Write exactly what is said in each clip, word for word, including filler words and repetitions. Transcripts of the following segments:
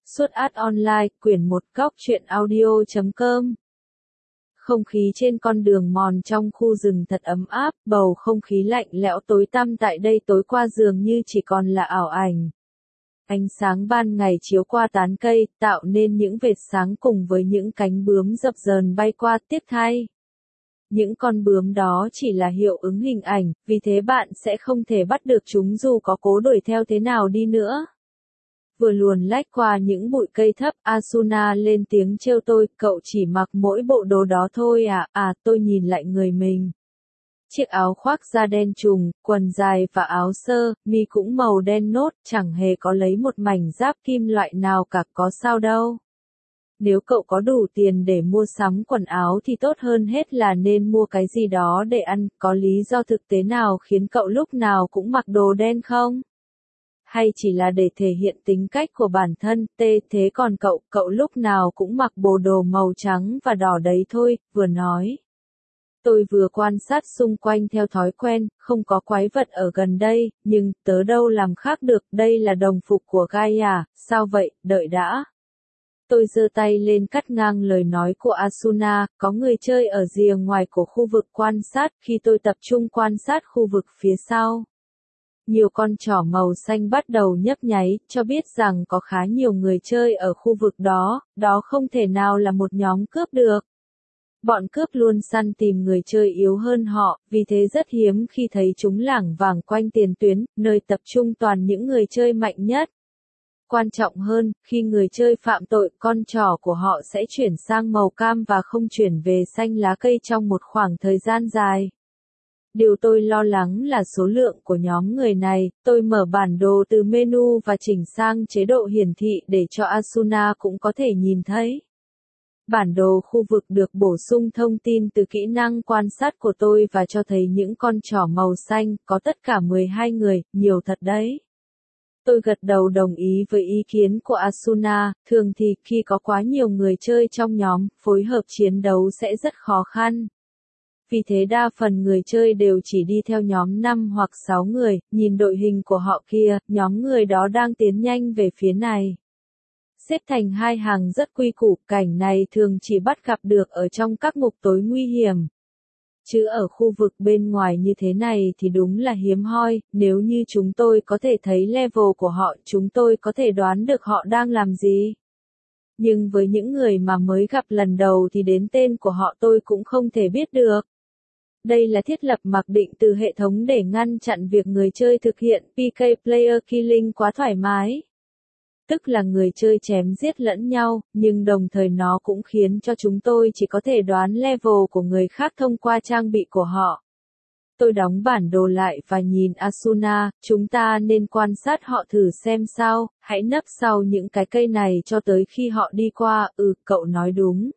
Suốt át online, quyển một góc truyện audio chấm com. Không khí trên con đường mòn trong khu rừng thật ấm áp, bầu không khí lạnh lẽo tối tăm tại đây tối qua dường như chỉ còn là ảo ảnh. Ánh sáng ban ngày chiếu qua tán cây, tạo nên những vệt sáng cùng với những cánh bướm dập dờn bay qua. Tiếc thay, những con bướm đó chỉ là hiệu ứng hình ảnh, vì thế bạn sẽ không thể bắt được chúng dù có cố đuổi theo thế nào đi nữa. Vừa luồn lách qua những bụi cây thấp, Asuna lên tiếng trêu tôi, cậu chỉ mặc mỗi bộ đồ đó thôi à, à, tôi nhìn lại người mình. Chiếc áo khoác da đen trùng, quần dài và áo sơ, mi cũng màu đen nốt, chẳng hề có lấy một mảnh giáp kim loại nào cả, có sao đâu. Nếu cậu có đủ tiền để mua sắm quần áo thì tốt hơn hết là nên mua cái gì đó để ăn, có lý do thực tế nào khiến cậu lúc nào cũng mặc đồ đen không? Hay chỉ là để thể hiện tính cách của bản thân, tê thế còn cậu, cậu lúc nào cũng mặc bộ đồ màu trắng và đỏ đấy thôi, vừa nói. Tôi vừa quan sát xung quanh theo thói quen, không có quái vật ở gần đây, nhưng tớ đâu làm khác được, đây là đồng phục của Gaia, sao vậy, đợi đã. Tôi giơ tay lên cắt ngang lời nói của Asuna, có người chơi ở rìa ngoài của khu vực quan sát, khi tôi tập trung quan sát khu vực phía sau. Nhiều con trỏ màu xanh bắt đầu nhấp nháy, cho biết rằng có khá nhiều người chơi ở khu vực đó, đó không thể nào là một nhóm cướp được. Bọn cướp luôn săn tìm người chơi yếu hơn họ, vì thế rất hiếm khi thấy chúng lảng vảng quanh tiền tuyến, nơi tập trung toàn những người chơi mạnh nhất. Quan trọng hơn, khi người chơi phạm tội, con trỏ của họ sẽ chuyển sang màu cam và không chuyển về xanh lá cây trong một khoảng thời gian dài. Điều tôi lo lắng là số lượng của nhóm người này. Tôi mở bản đồ từ menu và chỉnh sang chế độ hiển thị để cho Asuna cũng có thể nhìn thấy. Bản đồ khu vực được bổ sung thông tin từ kỹ năng quan sát của tôi và cho thấy những con trỏ màu xanh, có tất cả mười hai người, nhiều thật đấy. Tôi gật đầu đồng ý với ý kiến của Asuna, thường thì khi có quá nhiều người chơi trong nhóm, phối hợp chiến đấu sẽ rất khó khăn. Vì thế đa phần người chơi đều chỉ đi theo nhóm năm hoặc sáu người, nhìn đội hình của họ kia, nhóm người đó đang tiến nhanh về phía này. Xếp thành hai hàng rất quy củ, cảnh này thường chỉ bắt gặp được ở trong các ngục tối nguy hiểm. Chứ ở khu vực bên ngoài như thế này thì đúng là hiếm hoi, nếu như chúng tôi có thể thấy level của họ, chúng tôi có thể đoán được họ đang làm gì. Nhưng với những người mà mới gặp lần đầu thì đến tên của họ tôi cũng không thể biết được. Đây là thiết lập mặc định từ hệ thống để ngăn chặn việc người chơi thực hiện pê ca Player Killing quá thoải mái. Tức là người chơi chém giết lẫn nhau, nhưng đồng thời nó cũng khiến cho chúng tôi chỉ có thể đoán level của người khác thông qua trang bị của họ. Tôi đóng bản đồ lại và nhìn Asuna, chúng ta nên quan sát họ thử xem sao, hãy nấp sau những cái cây này cho tới khi họ đi qua, ừ, cậu nói đúng.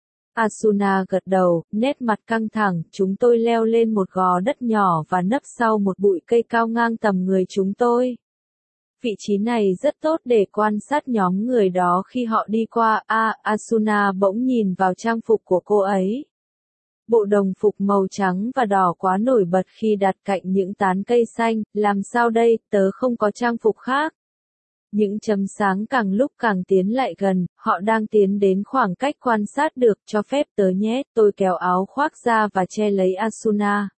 Asuna gật đầu, nét mặt căng thẳng, chúng tôi leo lên một gò đất nhỏ và nấp sau một bụi cây cao ngang tầm người chúng tôi. Vị trí này rất tốt để quan sát nhóm người đó khi họ đi qua. A, à, Asuna bỗng nhìn vào trang phục của cô ấy. Bộ đồng phục màu trắng và đỏ quá nổi bật khi đặt cạnh những tán cây xanh, làm sao đây, tớ không có trang phục khác. Những chấm sáng càng lúc càng tiến lại gần, họ đang tiến đến khoảng cách quan sát được, cho phép tớ nhé, tôi kéo áo khoác ra và che lấy Asuna.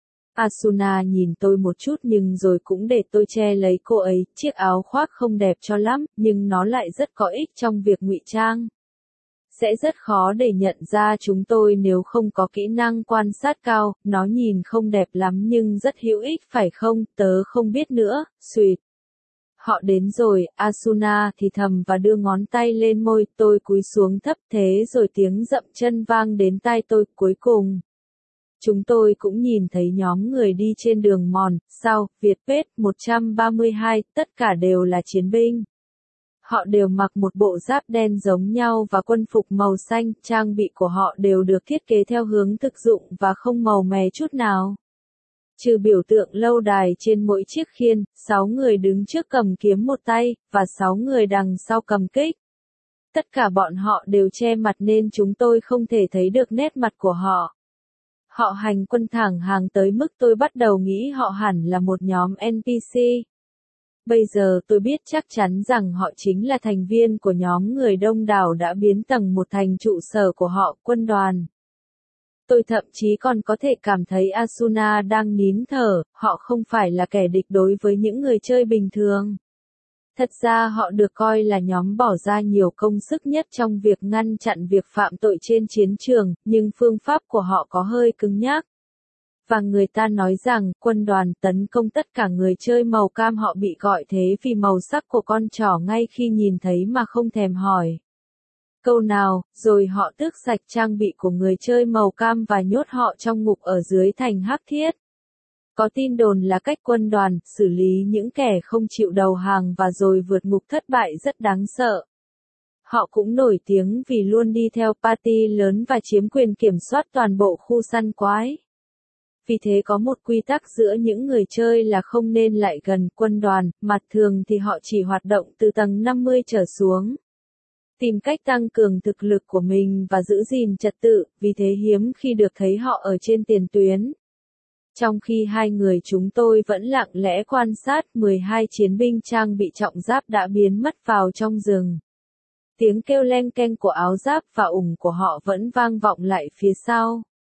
Asuna nhìn tôi một chút nhưng rồi cũng để tôi che lấy cô ấy, chiếc áo khoác không đẹp cho lắm, nhưng nó lại rất có ích trong việc ngụy trang. Sẽ rất khó để nhận ra chúng tôi nếu không có kỹ năng quan sát cao, nó nhìn không đẹp lắm nhưng rất hữu ích phải không, tớ không biết nữa, xuyệt. Họ đến rồi, Asuna thì thầm và đưa ngón tay lên môi, tôi cúi xuống thấp thế rồi tiếng dậm chân vang đến tai tôi, cuối cùng. Chúng tôi cũng nhìn thấy nhóm người đi trên đường mòn, sau, Việt Pết một trăm ba mươi hai, tất cả đều là chiến binh. Họ đều mặc một bộ giáp đen giống nhau và quân phục màu xanh, trang bị của họ đều được thiết kế theo hướng thực dụng và không màu mè chút nào. Trừ biểu tượng lâu đài trên mỗi chiếc khiên, sáu người đứng trước cầm kiếm một tay, và sáu người đằng sau cầm kích. Tất cả bọn họ đều che mặt nên chúng tôi không thể thấy được nét mặt của họ. Họ hành quân thẳng hàng tới mức tôi bắt đầu nghĩ họ hẳn là một nhóm en pê xê. Bây giờ tôi biết chắc chắn rằng họ chính là thành viên của nhóm người đông đảo đã biến tầng một thành trụ sở của họ, quân đoàn. Tôi thậm chí còn có thể cảm thấy Asuna đang nín thở, họ không phải là kẻ địch đối với những người chơi bình thường. Thật ra họ được coi là nhóm bỏ ra nhiều công sức nhất trong việc ngăn chặn việc phạm tội trên chiến trường, nhưng phương pháp của họ có hơi cứng nhắc. Và người ta nói rằng, quân đoàn tấn công tất cả người chơi màu cam, họ bị gọi thế vì màu sắc của con trỏ ngay khi nhìn thấy mà không thèm hỏi câu nào, rồi họ tước sạch trang bị của người chơi màu cam và nhốt họ trong ngục ở dưới thành hắc thiết. Có tin đồn là cách quân đoàn xử lý những kẻ không chịu đầu hàng và rồi vượt ngục thất bại rất đáng sợ. Họ cũng nổi tiếng vì luôn đi theo party lớn và chiếm quyền kiểm soát toàn bộ khu săn quái. Vì thế có một quy tắc giữa những người chơi là không nên lại gần quân đoàn, mặt thường thì họ chỉ hoạt động từ tầng năm mươi trở xuống. Tìm cách tăng cường thực lực của mình và giữ gìn trật tự, vì thế hiếm khi được thấy họ ở trên tiền tuyến. Trong khi hai người chúng tôi vẫn lặng lẽ quan sát, mười hai chiến binh trang bị trọng giáp đã biến mất vào trong rừng. Tiếng kêu leng keng của áo giáp và ủng của họ vẫn vang vọng lại phía sau.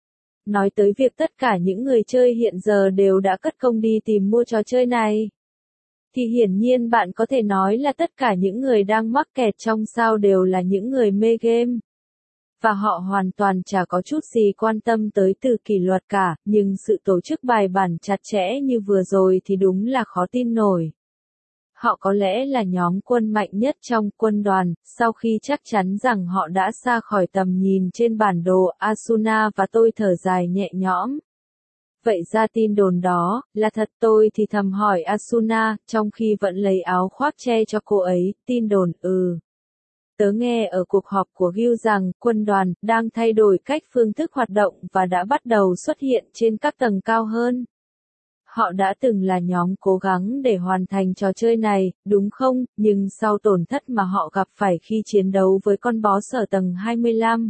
Nói tới việc tất cả những người chơi hiện giờ đều đã cất công đi tìm mua trò chơi này, thì hiển nhiên bạn có thể nói là tất cả những người đang mắc kẹt trong sao đều là những người mê game. Và họ hoàn toàn chả có chút gì quan tâm tới từ kỷ luật cả, nhưng sự tổ chức bài bản chặt chẽ như vừa rồi thì đúng là khó tin nổi. Họ có lẽ là nhóm quân mạnh nhất trong quân đoàn, sau khi chắc chắn rằng họ đã xa khỏi tầm nhìn trên bản đồ Asuna và tôi thở dài nhẹ nhõm. Vậy ra tin đồn đó, là thật, tôi thì thầm hỏi Asuna, trong khi vẫn lấy áo khoác che cho cô ấy, tin đồn, ừ. Tớ nghe ở cuộc họp của Gil rằng, quân đoàn, đang thay đổi cách phương thức hoạt động và đã bắt đầu xuất hiện trên các tầng cao hơn. Họ đã từng là nhóm cố gắng để hoàn thành trò chơi này, đúng không, nhưng sau tổn thất mà họ gặp phải khi chiến đấu với con boss ở tầng hai mươi lăm.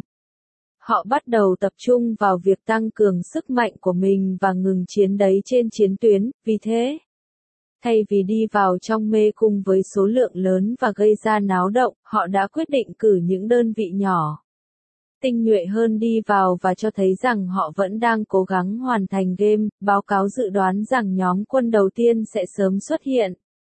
Họ bắt đầu tập trung vào việc tăng cường sức mạnh của mình và ngừng chiến đấy trên chiến tuyến, vì thế, thay vì đi vào trong mê cung với số lượng lớn và gây ra náo động, họ đã quyết định cử những đơn vị nhỏ, tinh nhuệ hơn đi vào và cho thấy rằng họ vẫn đang cố gắng hoàn thành game, báo cáo dự đoán rằng nhóm quân đầu tiên sẽ sớm xuất hiện.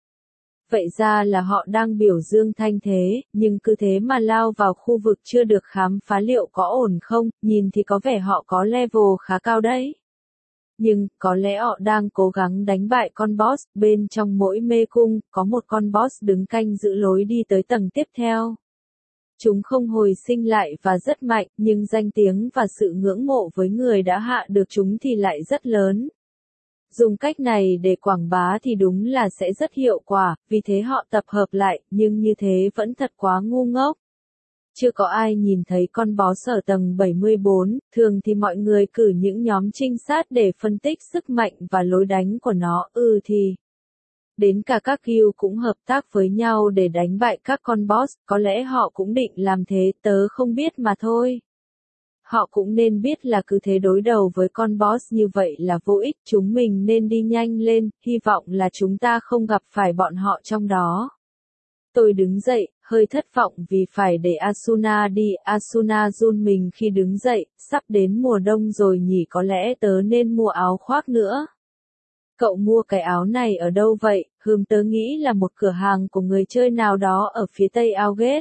Vậy ra là họ đang biểu dương thanh thế, nhưng cứ thế mà lao vào khu vực chưa được khám phá liệu có ổn không, nhìn thì có vẻ họ có level khá cao đấy. Nhưng, có lẽ họ đang cố gắng đánh bại con boss, bên trong mỗi mê cung, có một con boss đứng canh giữ lối đi tới tầng tiếp theo. Chúng không hồi sinh lại và rất mạnh, nhưng danh tiếng và sự ngưỡng mộ với người đã hạ được chúng thì lại rất lớn. Dùng cách này để quảng bá thì đúng là sẽ rất hiệu quả, vì thế họ tập hợp lại, nhưng như thế vẫn thật quá ngu ngốc. Chưa có ai nhìn thấy con boss ở tầng bảy mươi bốn, thường thì mọi người cử những nhóm trinh sát để phân tích sức mạnh và lối đánh của nó, ừ thì. Đến cả các guild cũng hợp tác với nhau để đánh bại các con boss, có lẽ họ cũng định làm thế, tớ không biết mà thôi. Họ cũng nên biết là cứ thế đối đầu với con boss như vậy là vô ích, chúng mình nên đi nhanh lên, hy vọng là chúng ta không gặp phải bọn họ trong đó. Tôi đứng dậy, hơi thất vọng vì phải để Asuna đi, Asuna run mình khi đứng dậy, sắp đến mùa đông rồi nhỉ, có lẽ tớ nên mua áo khoác nữa. Cậu mua cái áo này ở đâu vậy? Hừm, tớ nghĩ là một cửa hàng của người chơi nào đó ở phía tây Outgate.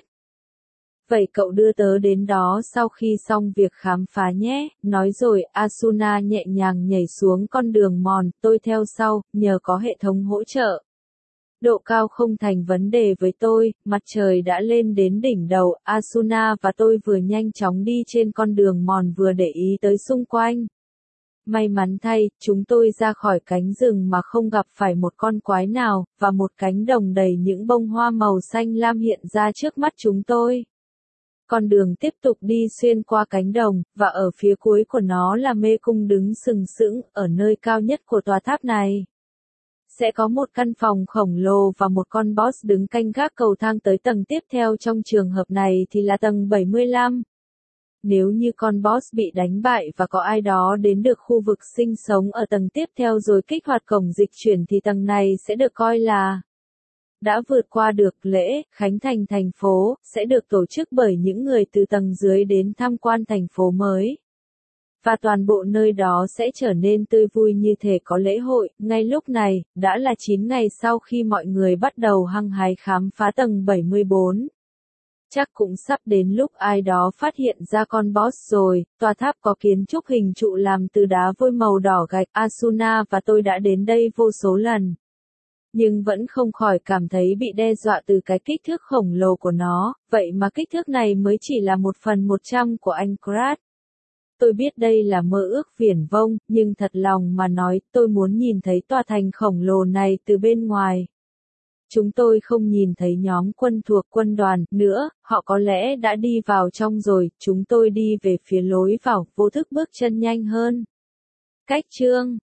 Vậy cậu đưa tớ đến đó sau khi xong việc khám phá nhé, nói rồi, Asuna nhẹ nhàng nhảy xuống con đường mòn, tôi theo sau, nhờ có hệ thống hỗ trợ. Độ cao không thành vấn đề với tôi, mặt trời đã lên đến đỉnh đầu, Asuna và tôi vừa nhanh chóng đi trên con đường mòn vừa để ý tới xung quanh. May mắn thay, chúng tôi ra khỏi cánh rừng mà không gặp phải một con quái nào, và một cánh đồng đầy những bông hoa màu xanh lam hiện ra trước mắt chúng tôi. Con đường tiếp tục đi xuyên qua cánh đồng, và ở phía cuối của nó là mê cung đứng sừng sững, ở nơi cao nhất của tòa tháp này. Sẽ có một căn phòng khổng lồ và một con boss đứng canh gác cầu thang tới tầng tiếp theo, trong trường hợp này thì là tầng bảy mươi lăm. Nếu như con boss bị đánh bại và có ai đó đến được khu vực sinh sống ở tầng tiếp theo rồi kích hoạt cổng dịch chuyển thì tầng này sẽ được coi là đã vượt qua được lễ khánh thành thành phố, sẽ được tổ chức bởi những người từ tầng dưới đến tham quan thành phố mới. Và toàn bộ nơi đó sẽ trở nên tươi vui như thể có lễ hội. Ngay lúc này, đã là chín ngày sau khi mọi người bắt đầu hăng hái khám phá tầng bảy mươi bốn. Chắc cũng sắp đến lúc ai đó phát hiện ra con boss rồi. Tòa tháp có kiến trúc hình trụ làm từ đá vôi màu đỏ gạch Asuna và tôi đã đến đây vô số lần. Nhưng vẫn không khỏi cảm thấy bị đe dọa từ cái kích thước khổng lồ của nó, vậy mà kích thước này mới chỉ là một phần một trăm của Anchorage. Tôi biết đây là mơ ước viển vông, nhưng thật lòng mà nói, tôi muốn nhìn thấy tòa thành khổng lồ này từ bên ngoài. Chúng tôi không nhìn thấy nhóm quân thuộc quân đoàn nữa, họ có lẽ đã đi vào trong rồi, chúng tôi đi về phía lối vào, vô thức bước chân nhanh hơn. Cách chương